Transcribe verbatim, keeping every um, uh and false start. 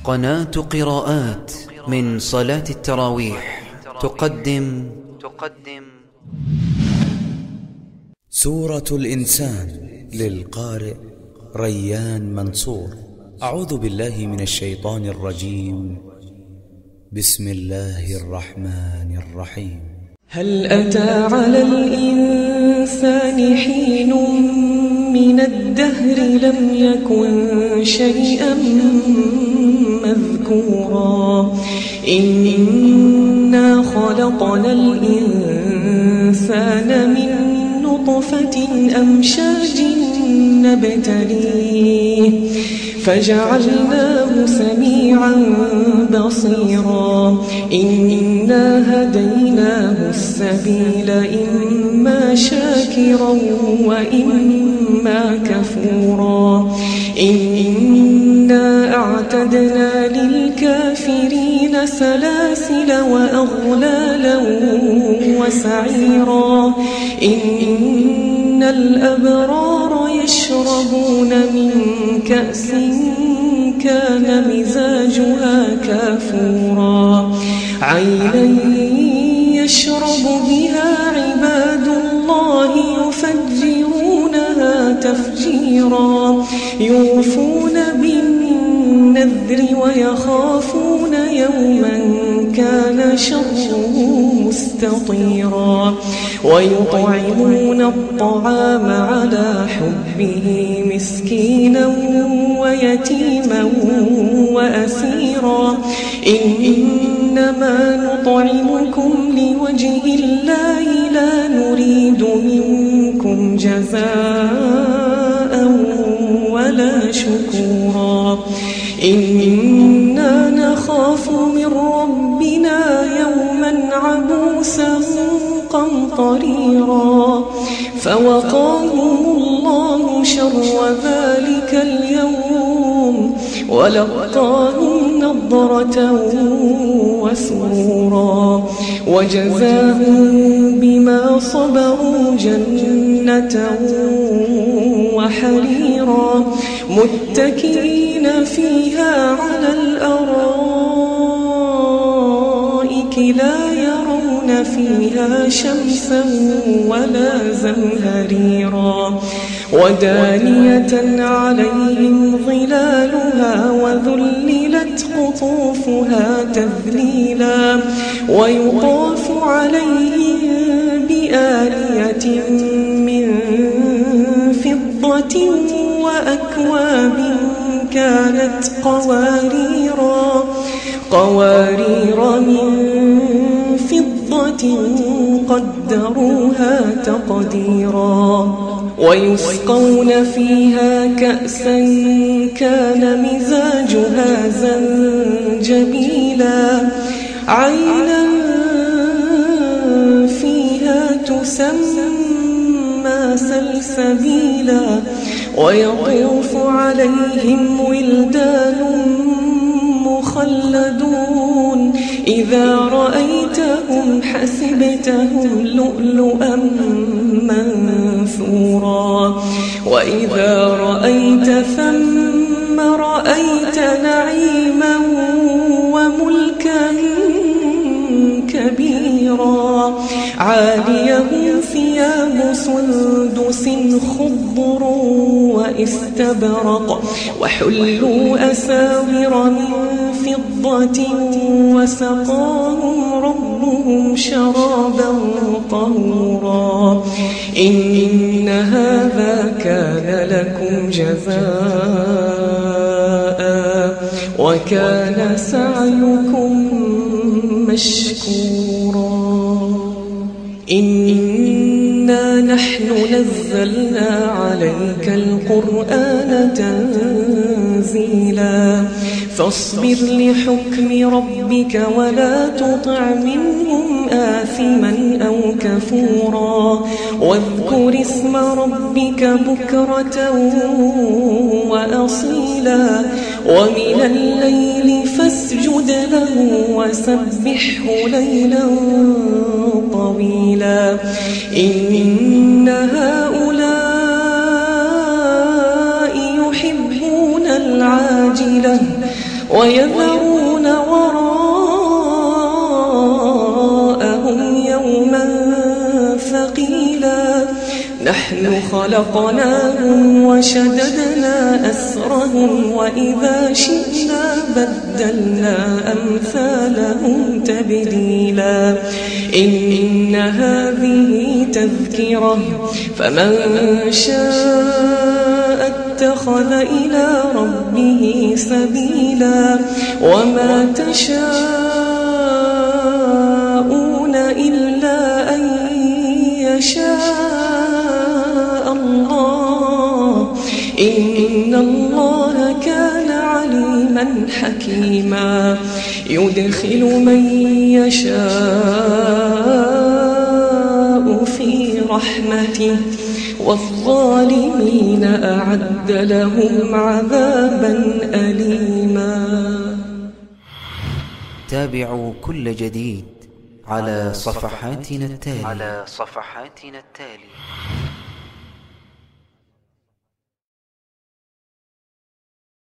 قناة قراءات من صلاة التراويح تقدم تقدم سورة الإنسان للقارئ ريان منصور. أعوذ بالله من الشيطان الرجيم. بسم الله الرحمن الرحيم. هل أتى على الإنسان حين من الدهر لم يكن شيئا مذكورا إنا خلقنا الإنسان من نطفة أمشاج نبتليه فجعلناه سميعا بصيرا إنا هديناه السبيل إما شاكرا وإما كفورا إنا أعتدنا للكافرين سلاسل وأغلالا وسعيرا إن الأبرار يشربون من كأس كان مزاجها كافورا عينا يشرب بها عباد الله يفجرونها تفجيرا يوفون بالنذر ويخافون يوما كان شره مستطيرا ويطعمون الطعام على حبه مسكينا ويتيما وأسيرا إنما نطعمكم لوجه الله لا نريد منكم جزاء ولا شكورا إنا نخاف من ربنا يوما عبوسا قمطريرا فوقاهم الله شر ذلك اليوم ولقاهم نضرة وسرورا وجزاهم بما صبروا جنة وحريرا متكئين فيها على الأرائك لا يرون فيها شمسا ولا زمهريرا ودانية عليهم ظلالها وذللت قطوفها تذليلا ويطاف عليهم بآنية من فضة وأكواب كانت قواريرا قوارير من فضة قدروها تقديرا ويسقون فيها كأسا كان مزاجها زنجبيلا عينا فيها تسمى سلسبيلا ويطوف عليهم ولدان مخلدون إذا رأيتهم حسبتهم لؤلؤا منثورا وإذا رأيت ثم رأيت نعيما وملكا كبيرا عاليهم ثياب سندس خضر واستبرق وحلوا أساور من فضة وسقاهم ربهم شرابا طهورا إن هذا كان لكم جزاء وكان سعيكم مشكورا إنا نحن نزلنا عليك القرآن تنزيلا فاصبر لحكم ربك ولا تطع منهم آثما أو كفورا واذكر اسم ربك بكرة وأصيلا ومن الليل فاسجد له وسبحه ليلا طويلا إن هؤلاء يحبون العاجلة ويذرون وراءهم يوما ثقيلا نحن خلقناهم وشددنا أسرهم وإذا شئنا بدلنا أمثالهم تبديلا إن هذه تذكرة فمن شاء اتخذ إلى ربه سبيلا وما تشاءون إلا أن يشاء الله إن الله كان عليما حكيما يدخل من يشاء في رحمته والظالمين أعد لهم عذابا أليما. تابعوا كل جديد على صفحاتنا التالية على صفحاتنا التالية